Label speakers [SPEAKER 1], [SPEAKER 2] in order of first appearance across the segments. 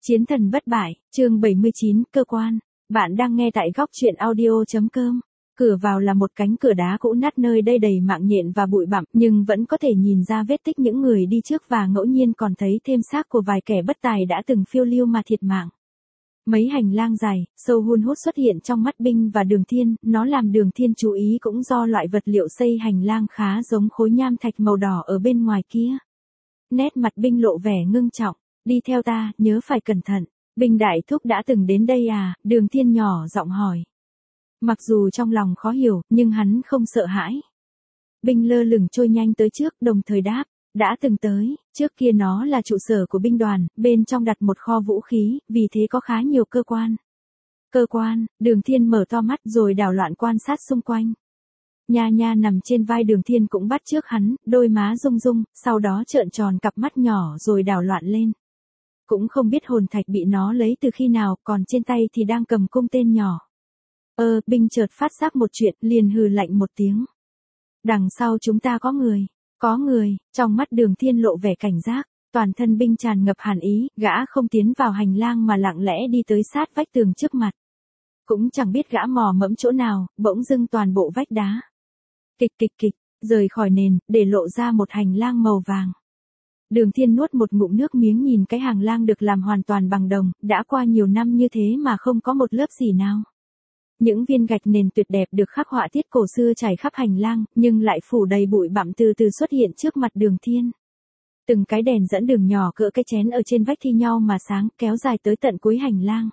[SPEAKER 1] Chiến thần bất bại, chương 79, cơ quan. Bạn đang nghe tại góc truyện audio.com. Cửa vào là một cánh cửa đá cũ nát, nơi đây đầy mạng nhện và bụi bặm, nhưng vẫn có thể nhìn ra vết tích những người đi trước, và ngẫu nhiên còn thấy thêm xác của vài kẻ bất tài đã từng phiêu lưu mà thiệt mạng. Mấy hành lang dài, sâu hun hút xuất hiện trong mắt Binh và Đường Thiên, nó làm Đường Thiên chú ý cũng do loại vật liệu xây hành lang khá giống khối nham thạch màu đỏ ở bên ngoài kia. Nét mặt Binh lộ vẻ ngưng trọng. Đi theo ta, nhớ phải cẩn thận. Binh đại thúc đã từng đến đây à? Đường Thiên nhỏ giọng hỏi. Mặc dù trong lòng khó hiểu, nhưng hắn không sợ hãi. Binh lơ lửng trôi nhanh tới trước, đồng thời đáp. Đã từng tới, trước kia nó là trụ sở của binh đoàn, bên trong đặt một kho vũ khí, vì thế có khá nhiều cơ quan. Cơ quan, Đường Thiên mở to mắt rồi đảo loạn quan sát xung quanh. Nha Nha nằm trên vai Đường Thiên cũng bắt chước hắn, đôi má rung rung, sau đó trợn tròn cặp mắt nhỏ rồi đảo loạn lên. Cũng không biết hồn thạch bị nó lấy từ khi nào, còn trên tay thì đang cầm cung tên nhỏ. Binh chợt phát giác một chuyện, liền hừ lạnh một tiếng. Đằng sau chúng ta có người. Có người. Trong mắt Đường Thiên lộ vẻ cảnh giác, toàn thân Binh tràn ngập hàn ý, gã không tiến vào hành lang mà lặng lẽ đi tới sát vách tường trước mặt. Cũng chẳng biết gã mò mẫm chỗ nào, bỗng dưng toàn bộ vách đá. Kịch kịch kịch, rời khỏi nền, để lộ ra một hành lang màu vàng. Đường Thiên nuốt một ngụm nước miếng nhìn cái hành lang được làm hoàn toàn bằng đồng, đã qua nhiều năm như thế mà không có một lớp xỉ nào. Những viên gạch nền tuyệt đẹp được khắc họa tiết cổ xưa trải khắp hành lang, nhưng lại phủ đầy bụi bặm từ từ xuất hiện trước mặt Đường Thiên. Từng cái đèn dẫn đường nhỏ cỡ cái chén ở trên vách thi nhau mà sáng, kéo dài tới tận cuối hành lang.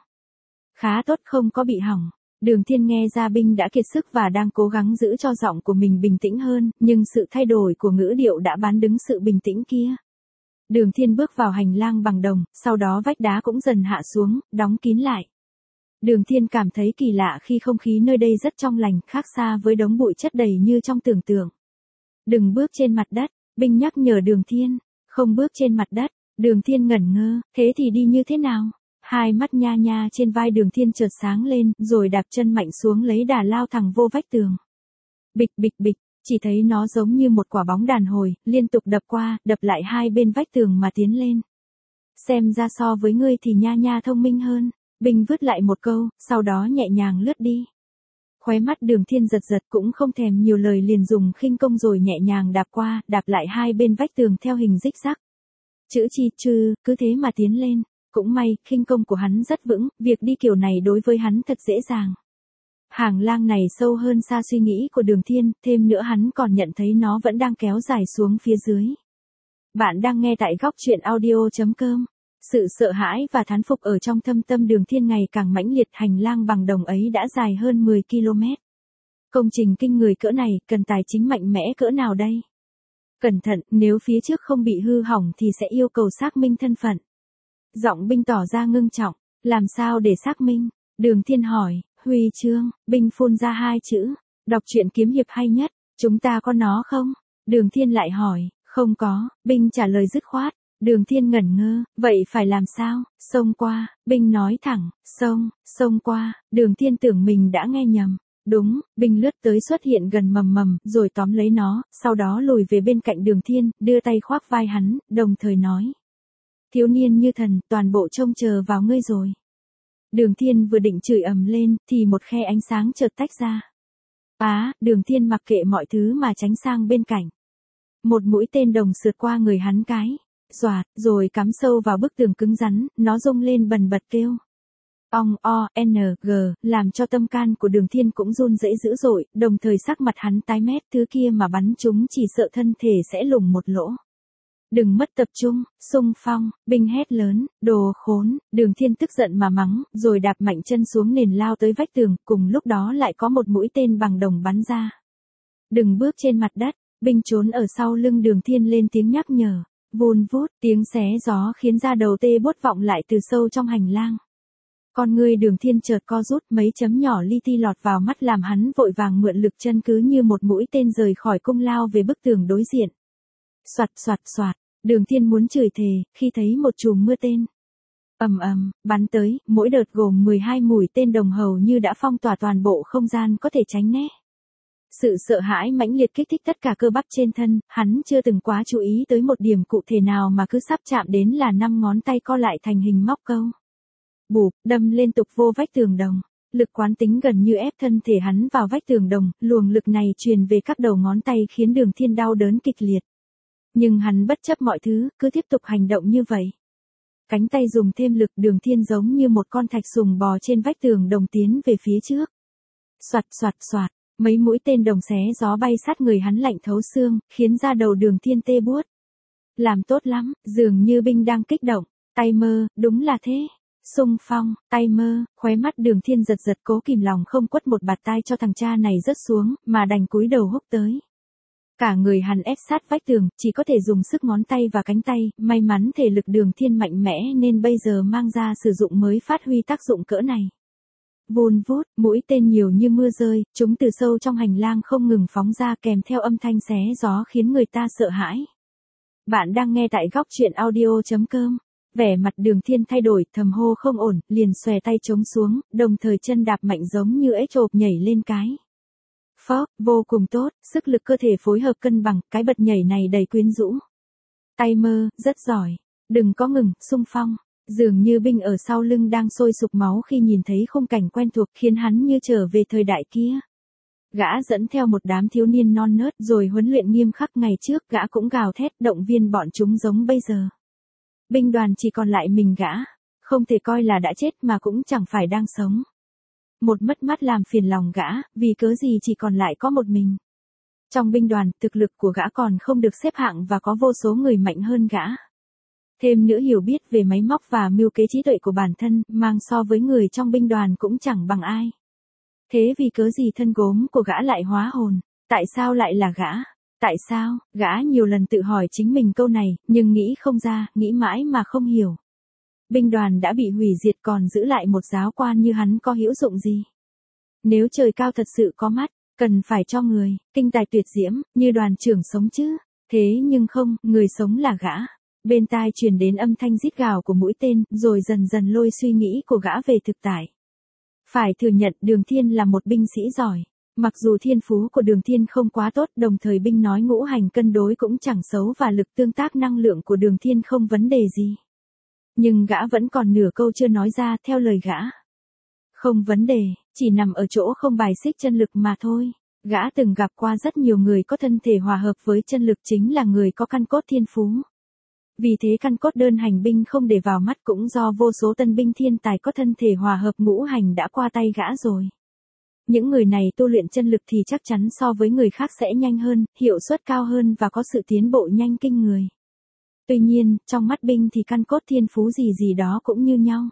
[SPEAKER 1] Khá tốt, không có bị hỏng. Đường Thiên nghe ra Binh đã kiệt sức và đang cố gắng giữ cho giọng của mình bình tĩnh hơn, nhưng sự thay đổi của ngữ điệu đã bán đứng sự bình tĩnh kia. Đường Thiên bước vào hành lang bằng đồng, sau đó vách đá cũng dần hạ xuống, đóng kín lại. Đường Thiên cảm thấy kỳ lạ khi không khí nơi đây rất trong lành, khác xa với đống bụi chất đầy như trong tưởng tượng. Đừng bước trên mặt đất, Binh nhắc nhở Đường Thiên. Không bước trên mặt đất. Đường Thiên ngẩn ngơ, thế thì đi như thế nào? Hai mắt Nha Nha trên vai Đường Thiên chợt sáng lên, rồi đạp chân mạnh xuống lấy đà lao thẳng vô vách tường. Bịch bịch bịch. Chỉ thấy nó giống như một quả bóng đàn hồi, liên tục đập qua, đập lại hai bên vách tường mà tiến lên. Xem ra so với ngươi thì Nha Nha thông minh hơn. Binh vứt lại một câu, sau đó nhẹ nhàng lướt đi. Khóe mắt Đường Thiên giật giật, cũng không thèm nhiều lời, liền dùng khinh công rồi nhẹ nhàng đạp qua, đạp lại hai bên vách tường theo hình rích rắc. Chữ chi chư, cứ thế mà tiến lên. Cũng may, khinh công của hắn rất vững, việc đi kiểu này đối với hắn thật dễ dàng. Hành lang này sâu hơn xa suy nghĩ của Đường Thiên, thêm nữa hắn còn nhận thấy nó vẫn đang kéo dài xuống phía dưới. Bạn đang nghe tại góc truyện audio.com. Sự sợ hãi và thán phục ở trong thâm tâm Đường Thiên ngày càng mãnh liệt, hành lang bằng đồng ấy đã dài hơn 10 km. Công trình kinh người cỡ này, cần tài chính mạnh mẽ cỡ nào đây? Cẩn thận, nếu phía trước không bị hư hỏng thì sẽ yêu cầu xác minh thân phận. Giọng Binh tỏ ra ngưng trọng, làm sao để xác minh? Đường Thiên hỏi. Huy chương. Binh phun ra hai chữ. Đọc truyện kiếm hiệp hay nhất. Chúng ta có nó không? Đường Thiên lại hỏi. Không có. Binh trả lời dứt khoát. Đường Thiên ngẩn ngơ. Vậy phải làm sao? Xông qua. Binh nói thẳng. Xông qua. Đường Thiên tưởng mình đã nghe nhầm. Đúng. Binh lướt tới, xuất hiện gần mầm, rồi tóm lấy nó, sau đó lùi về bên cạnh Đường Thiên, đưa tay khoác vai hắn, đồng thời nói. Thiếu niên như thần, toàn bộ trông chờ vào ngươi rồi. Đường Thiên vừa định chửi ầm lên, thì một khe ánh sáng chợt tách ra. Đường Thiên mặc kệ mọi thứ mà tránh sang bên cạnh. Một mũi tên đồng sượt qua người hắn cái, xoạt, rồi cắm sâu vào bức tường cứng rắn, nó rung lên bần bật kêu. Làm cho tâm can của Đường Thiên cũng run rẩy dữ dội, đồng thời sắc mặt hắn tái mét, thứ kia mà bắn chúng chỉ sợ thân thể sẽ lủng một lỗ. Đừng mất tập trung, xung phong. Binh hét lớn, đồ khốn. Đường Thiên tức giận mà mắng, rồi đạp mạnh chân xuống nền lao tới vách tường, cùng lúc đó lại có một mũi tên bằng đồng bắn ra. Đừng bước trên mặt đất. Binh trốn ở sau lưng Đường Thiên lên tiếng nhắc nhở. Vun vút, tiếng xé gió khiến da đầu tê buốt vọng lại từ sâu trong hành lang. Con ngươi Đường Thiên chợt co rút, mấy chấm nhỏ li ti lọt vào mắt làm hắn vội vàng mượn lực chân, cứ như một mũi tên rời khỏi cung lao về bức tường đối diện. Soạt soạt soạt. Đường Thiên muốn chửi thề, khi thấy một chùm mưa tên bắn tới, mỗi đợt gồm 12 mũi tên đồng hầu như đã phong tỏa toàn bộ không gian có thể tránh né. Sự sợ hãi mãnh liệt kích thích tất cả cơ bắp trên thân, hắn chưa từng quá chú ý tới một điểm cụ thể nào mà cứ sắp chạm đến là 5 ngón tay co lại thành hình móc câu. bụp, đâm liên tục vô vách tường đồng. Lực quán tính gần như ép thân thể hắn vào vách tường đồng, luồng lực này truyền về các đầu ngón tay khiến Đường Thiên đau đớn kịch liệt. Nhưng hắn bất chấp mọi thứ, cứ tiếp tục hành động như vậy. Cánh tay dùng thêm lực, Đường Thiên giống như một con thạch sùng bò trên vách tường đồng tiến về phía trước. Soạt soạt soạt, mấy mũi tên đồng xé gió bay sát người hắn lạnh thấu xương, khiến da đầu Đường Thiên tê buốt. Làm tốt lắm, dường như binh đang kích động. Timer, đúng là thế. Xung phong, Timer, khóe mắt Đường Thiên giật giật cố kìm lòng không quất một bạt tai cho thằng cha này rớt xuống, mà đành cúi đầu húc tới. Cả người hắn ép sát vách tường, chỉ có thể dùng sức ngón tay và cánh tay, may mắn thể lực Đường Thiên mạnh mẽ nên bây giờ mang ra sử dụng mới phát huy tác dụng cỡ này. Vun vút, mũi tên nhiều như mưa rơi, chúng từ sâu trong hành lang không ngừng phóng ra kèm theo âm thanh xé gió khiến người ta sợ hãi. Bạn đang nghe tại góc truyện audio.com. Vẻ mặt Đường Thiên thay đổi, thầm hô không ổn, liền xòe tay chống xuống, đồng thời chân đạp mạnh giống như ếch chộp nhảy lên cái. Phốc, vô cùng tốt, sức lực cơ thể phối hợp cân bằng, cái bật nhảy này đầy quyến rũ. Timer, rất giỏi. Đừng có ngừng, xung phong. Dường như binh ở sau lưng đang sôi sục máu khi nhìn thấy khung cảnh quen thuộc khiến hắn như trở về thời đại kia. Gã dẫn theo một đám thiếu niên non nớt rồi huấn luyện nghiêm khắc ngày trước, gã cũng gào thét động viên bọn chúng giống bây giờ. Binh đoàn chỉ còn lại mình gã, không thể coi là đã chết mà cũng chẳng phải đang sống. Một mất mát làm phiền lòng gã, vì cớ gì chỉ còn lại có một mình. Trong binh đoàn, thực lực của gã còn không được xếp hạng và có vô số người mạnh hơn gã. Thêm nữa hiểu biết về máy móc và mưu kế trí tuệ của bản thân, mang so với người trong binh đoàn cũng chẳng bằng ai. Thế vì cớ gì thân gốm của gã lại hóa hồn? Tại sao lại là gã? Tại sao? Gã nhiều lần tự hỏi chính mình câu này, nhưng nghĩ không ra, nghĩ mãi mà không hiểu. Binh đoàn đã bị hủy diệt còn giữ lại một giáo quan như hắn có hữu dụng gì? Nếu trời cao thật sự có mắt, cần phải cho người, kinh tài tuyệt diễm, như đoàn trưởng sống chứ. Thế nhưng không, người sống là gã. Bên tai truyền đến âm thanh rít gào của mũi tên, rồi dần dần lôi suy nghĩ của gã về thực tại. Phải thừa nhận Đường Thiên là một binh sĩ giỏi. Mặc dù thiên phú của Đường Thiên không quá tốt, đồng thời binh nói ngũ hành cân đối cũng chẳng xấu và lực tương tác năng lượng của Đường Thiên không vấn đề gì. Nhưng gã vẫn còn nửa câu chưa nói ra, theo lời gã. Không vấn đề, chỉ nằm ở chỗ không bài xích chân lực mà thôi. Gã từng gặp qua rất nhiều người có thân thể hòa hợp với chân lực chính là người có căn cốt thiên phú. Vì thế căn cốt đơn hành binh không để vào mắt cũng do vô số tân binh thiên tài có thân thể hòa hợp ngũ hành đã qua tay gã rồi. Những người này tu luyện chân lực thì chắc chắn so với người khác sẽ nhanh hơn, hiệu suất cao hơn và có sự tiến bộ nhanh kinh người. Tuy nhiên, trong mắt binh thì căn cốt thiên phú gì gì đó cũng như nhau.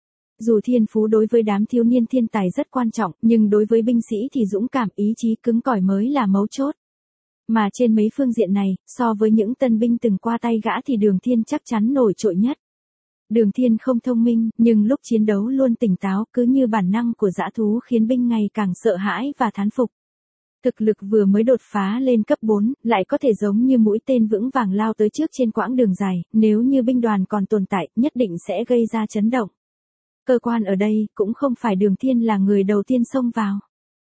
[SPEAKER 1] Dù thiên phú đối với đám thiếu niên thiên tài rất quan trọng, nhưng đối với binh sĩ thì dũng cảm ý chí cứng cỏi mới là mấu chốt. Mà trên mấy phương diện này, so với những tân binh từng qua tay gã thì Đường Thiên chắc chắn nổi trội nhất. Đường Thiên không thông minh, nhưng lúc chiến đấu luôn tỉnh táo, cứ như bản năng của dã thú khiến binh ngày càng sợ hãi và thán phục. Thực lực vừa mới đột phá lên cấp 4, lại có thể giống như mũi tên vững vàng lao tới trước trên quãng đường dài, nếu như binh đoàn còn tồn tại, nhất định sẽ gây ra chấn động. Cơ quan ở đây, cũng không phải Đường Thiên là người đầu tiên xông vào.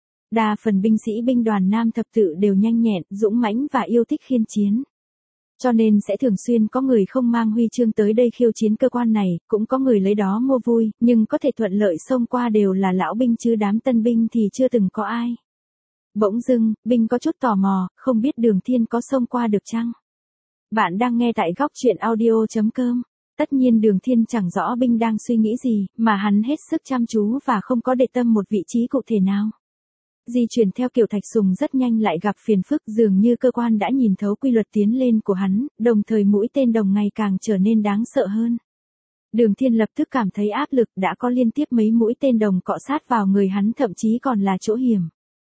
[SPEAKER 1] Đa phần binh sĩ binh đoàn Nam Thập Tự đều nhanh nhẹn, dũng mãnh và yêu thích khiên chiến. Cho nên sẽ thường xuyên có người không mang huy chương tới đây khiêu chiến cơ quan này, cũng có người lấy đó mua vui, nhưng có thể thuận lợi xông qua đều là lão binh chứ đám tân binh thì chưa từng có ai. Bỗng dưng, binh có chút tò mò, không biết Đường Thiên có xông qua được chăng? Bạn đang nghe tại góc truyện audio.com. Tất nhiên Đường Thiên chẳng rõ binh đang suy nghĩ gì, mà hắn hết sức chăm chú và không có để tâm một vị trí cụ thể nào. Di chuyển theo kiểu thạch sùng rất nhanh lại gặp phiền phức, dường như cơ quan đã nhìn thấu quy luật tiến lên của hắn, đồng thời mũi tên đồng ngày càng trở nên đáng sợ hơn. Đường Thiên lập tức cảm thấy áp lực, đã có liên tiếp mấy mũi tên đồng cọ sát vào người hắn, thậm chí còn là chỗ hiểm.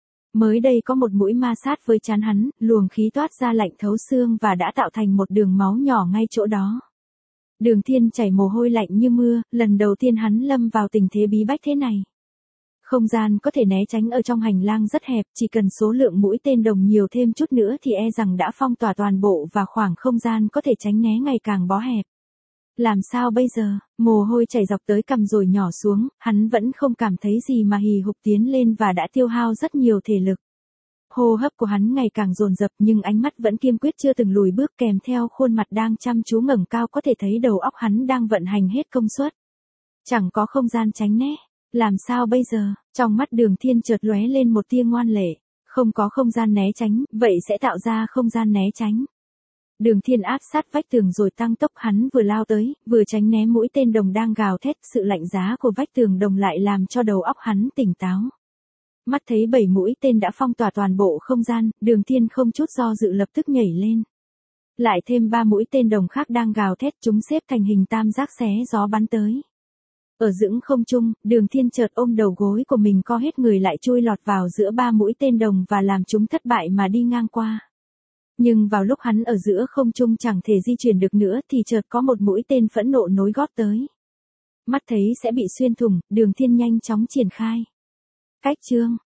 [SPEAKER 1] Mới đây có một mũi ma sát với trán hắn, luồng khí toát ra lạnh thấu xương và đã tạo thành một đường máu nhỏ ngay chỗ đó. Đường Thiên chảy mồ hôi lạnh như mưa, lần đầu tiên hắn lâm vào tình thế bí bách thế này. Không gian có thể né tránh ở trong hành lang rất hẹp, chỉ cần số lượng mũi tên đồng nhiều thêm chút nữa thì e rằng đã phong tỏa toàn bộ và khoảng không gian có thể tránh né ngày càng bó hẹp. Làm sao bây giờ? Mồ hôi chảy dọc tới cằm rồi nhỏ xuống, hắn vẫn không cảm thấy gì mà hì hục tiến lên và đã tiêu hao rất nhiều thể lực. Hô hấp của hắn ngày càng dồn dập nhưng ánh mắt vẫn kiên quyết chưa từng lùi bước, kèm theo khuôn mặt đang chăm chú ngẩng cao có thể thấy đầu óc hắn đang vận hành hết công suất. Chẳng có không gian tránh né. Làm sao bây giờ? Trong mắt Đường Thiên chợt lóe lên một tia ngoan lệ. Không có không gian né tránh, vậy sẽ tạo ra không gian né tránh. Đường Thiên áp sát vách tường rồi tăng tốc, hắn vừa lao tới, vừa tránh né mũi tên đồng đang gào thét, sự lạnh giá của vách tường đồng lại làm cho đầu óc hắn tỉnh táo. Mắt thấy 7 mũi tên đã phong tỏa toàn bộ không gian, Đường Thiên không chút do dự lập tức nhảy lên. Lại thêm 3 mũi tên đồng khác đang gào thét, chúng xếp thành hình tam giác xé gió bắn tới. Ở giữa không trung, Đường Thiên chợt ôm đầu gối của mình, co hết người lại chui lọt vào giữa 3 mũi tên đồng và làm chúng thất bại mà đi ngang qua. Nhưng vào lúc hắn ở giữa không trung chẳng thể di chuyển được nữa thì chợt có một mũi tên phẫn nộ nối gót tới. Mắt thấy sẽ bị xuyên thủng, Đường Thiên nhanh chóng triển khai cách chương.